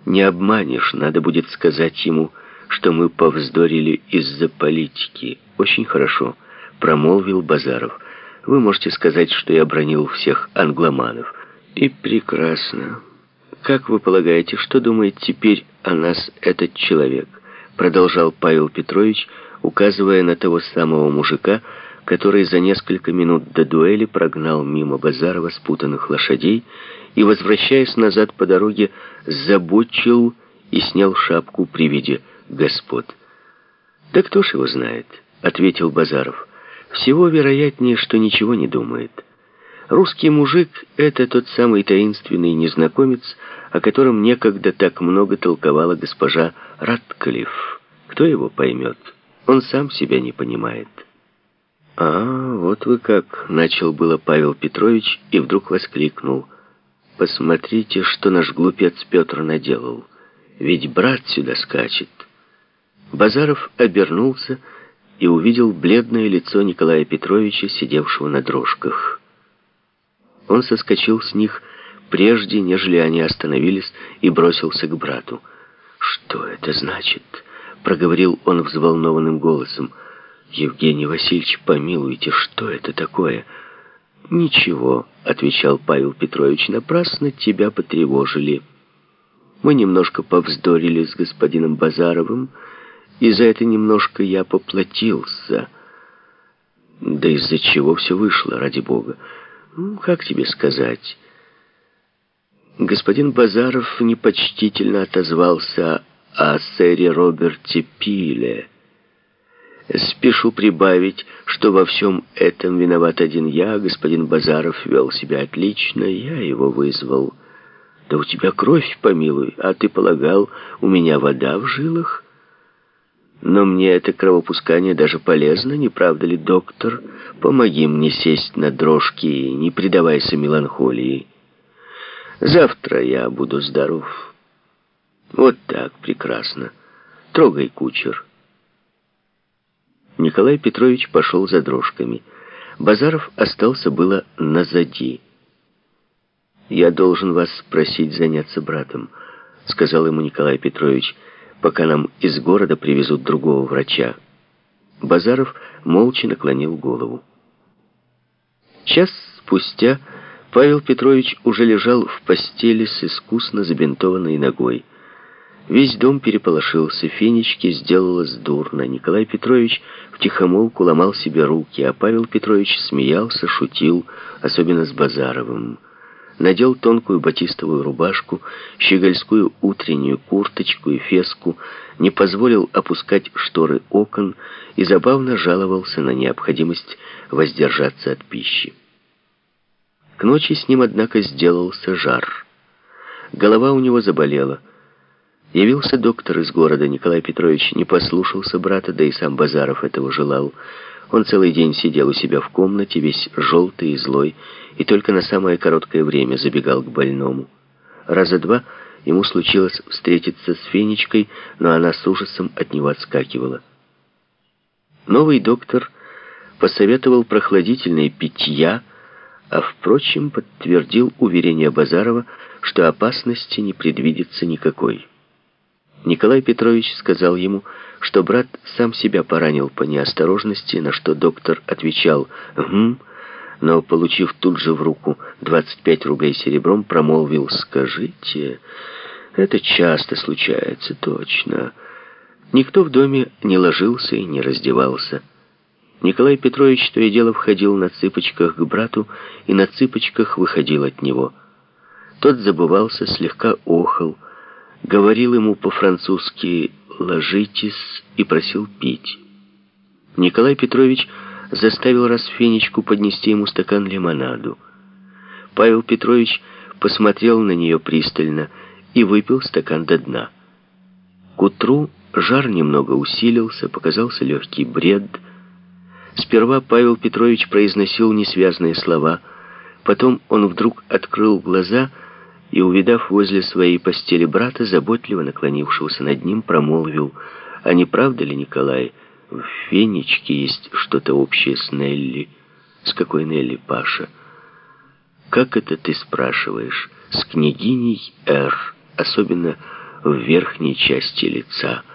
Не обманешь, надо будет сказать ему, что мы повздорили из-за политики. Очень хорошо, промолвил Базаров. Вы можете сказать, что я бранил всех англоманов. И прекрасно. Как вы полагаете, что думает теперь о нас этот человек? Продолжал Павел Петрович, указывая на того самого мужика, который за несколько минут до дуэли прогнал мимо Базарова спутанных лошадей и, возвращаясь назад по дороге, забочил и снял шапку при виде господ. «Да кто ж его знает?» — ответил Базаров. «Всего вероятнее, что ничего не думает. Русский мужик — это тот самый таинственный незнакомец, о котором некогда так много толковала госпожа Ратклифф. Кто его поймет? Он сам себя не понимает». «А, вот вы как!» — начал было Павел Петрович и вдруг воскликнул. «Посмотрите, что наш глупец Петр наделал. Ведь брат сюда скачет». Базаров обернулся и увидел бледное лицо Николая Петровича, сидевшего на дрожках. Он соскочил с них прежде, нежели они остановились, и бросился к брату. «Что это значит?» — проговорил он взволнованным голосом. «Евгений Васильевич, помилуйте, что это такое?» «Ничего», — отвечал Павел Петрович, — «напрасно тебя потревожили. Мы немножко повздорили с господином Базаровым, и за это немножко я поплатился». «Да из-за чего все вышло, ради бога?» «Как тебе сказать?» Господин Базаров непочтительно отозвался о сэре Роберте Пиле. Спешу прибавить, что во всем этом виноват один я. Господин Базаров вел себя отлично, я его вызвал. Да у тебя кровь, помилуй, а ты полагал, у меня вода в жилах? Но мне это кровопускание даже полезно, не правда ли, доктор? Помоги мне сесть на дрожки и не предавайся меланхолии. Завтра я буду здоров. Вот так, прекрасно. Трогай, кучер». Николай Петрович пошел за дрожками. Базаров остался было назади. «Я должен вас просить заняться братом», — сказал ему Николай Петрович, «пока нам из города привезут другого врача». Базаров молча наклонил голову. Час спустя Павел Петрович уже лежал в постели с искусно забинтованной ногой. Весь дом переполошился, Фенечке сделалось дурно. Николай Петрович втихомолку ломал себе руки, а Павел Петрович смеялся, шутил, особенно с Базаровым. Надел тонкую батистовую рубашку, щегольскую утреннюю курточку и феску, не позволил опускать шторы окон и забавно жаловался на необходимость воздержаться от пищи. К ночи с ним, однако, сделался жар. Голова у него заболела. Явился доктор из города. Николай Петрович не послушался брата, да и сам Базаров этого желал. Он целый день сидел у себя в комнате, весь желтый и злой, и только на самое короткое время забегал к больному. Раза два ему случилось встретиться с Фенечкой, но она с ужасом от него отскакивала. Новый доктор посоветовал прохладительное питья, а, впрочем, подтвердил уверение Базарова, что опасности не предвидится никакой. Николай Петрович сказал ему, что брат сам себя поранил по неосторожности, на что доктор отвечал «Гм», но, получив тут же в руку 25 рублей серебром, промолвил «Скажите, это часто случается, точно». Никто в доме не ложился и не раздевался. Николай Петрович то и дело входил на цыпочках к брату и на цыпочках выходил от него. Тот забывался, слегка охал, говорил ему по-французски «ложитесь» и просил пить. Николай Петрович заставил раз Фенечку поднести ему стакан лимонаду. Павел Петрович посмотрел на нее пристально и выпил стакан до дна. К утру жар немного усилился, показался легкий бред. Сперва Павел Петрович произносил несвязные слова, потом он вдруг открыл глаза и, увидав возле своей постели брата, заботливо наклонившегося над ним, промолвил: «А не правда ли, Николай, в Фенечке есть что-то общее с Нелли?» «С какой Нелли, Паша?» «Как это ты спрашиваешь? С княгиней Р. Особенно в верхней части лица.